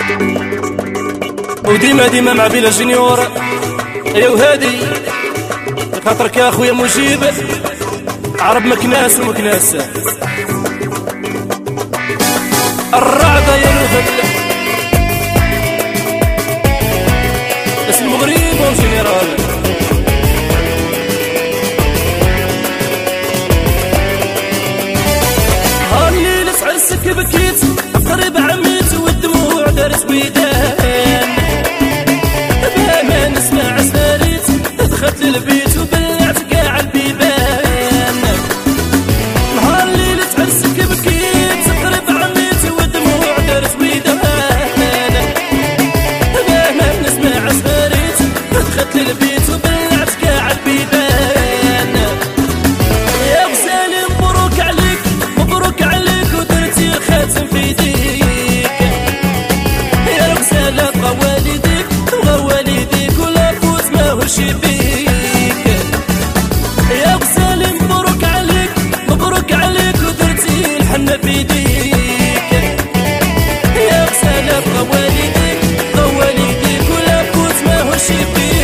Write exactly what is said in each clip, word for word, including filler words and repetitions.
وديما ديما مع بيلا جونيور يا وهادي خاطرك يا اخويا مجيب عرب مكناس ومكناس الرعدة يا نوفل اسم المغرب والجنرال هاني لسعر السك بكيت قريب عميت والدموع دارت بيدان ما نسمع سفاريت دخلت للبيت وبلعت كاع البيبان نهار الليل تعرسك بكيت قريب عميت والدموع دارت بيدان ما نسمع سفاريت دخلت للبيت وبلعت كاع البيبان يا غزالي مبروك عليك مبروك عليك ودرتي الخاتم في يديك يا غزالة بغا والديك بغا والديك ولا فوت ماهوش بيك يا غزالي مبروك عليك مبروك عليك ودرتي الحنة في يديك يا غزالة بغا والديك بغا والديك ولا فوت ماهوش بيك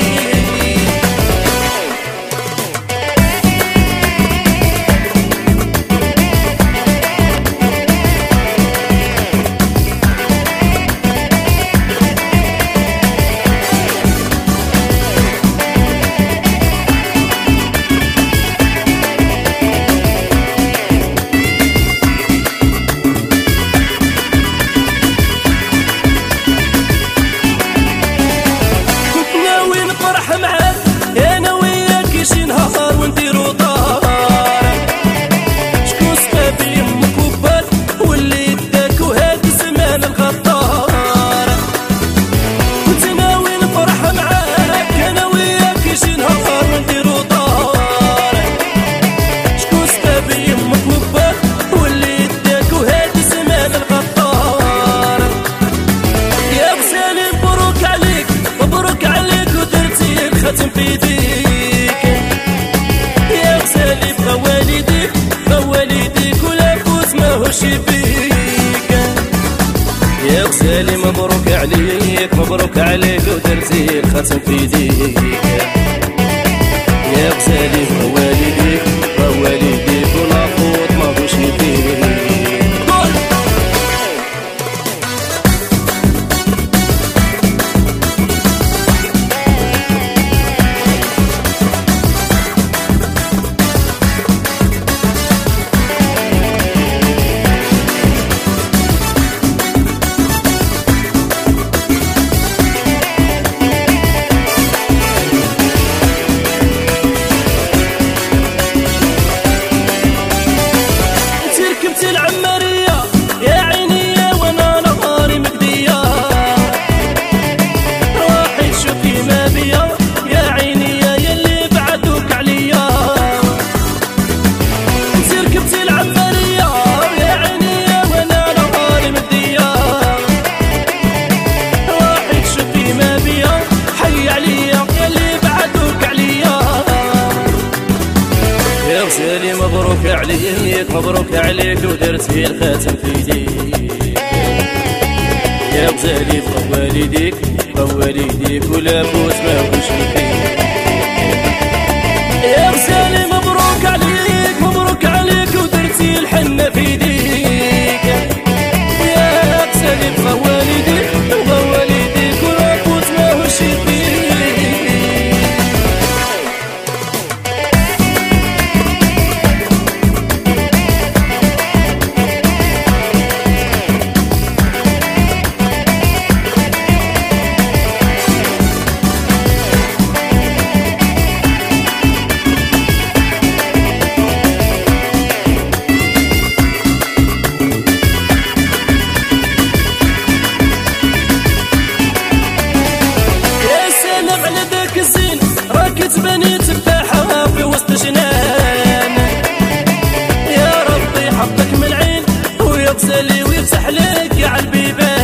في يديك يا غزالي بغا والديك بغا والديك ولا فوت ماهوش بيك يا غزالي مبروك عليك مبروك عليك ودرتي الخاتم في يديك يا غزالي بغا والديك بغا والديك ولا فوت ماهوش بيك مبروك عليك مبروك عليك ودرتي الخاتم في يديك يا غزالي بغا والديك بغا والديك ولا فوت ماهوش بيك يا غزالي مبروك عليك مبروك عليك ودرتي الحنة في يديك يا غزالي بغا والديك بغا والديك ولا فوت ماهوش بيك تبني تفاحة في وسط جنان يا ربي حطك من العين ويغسلي ويفتح لك على البيبان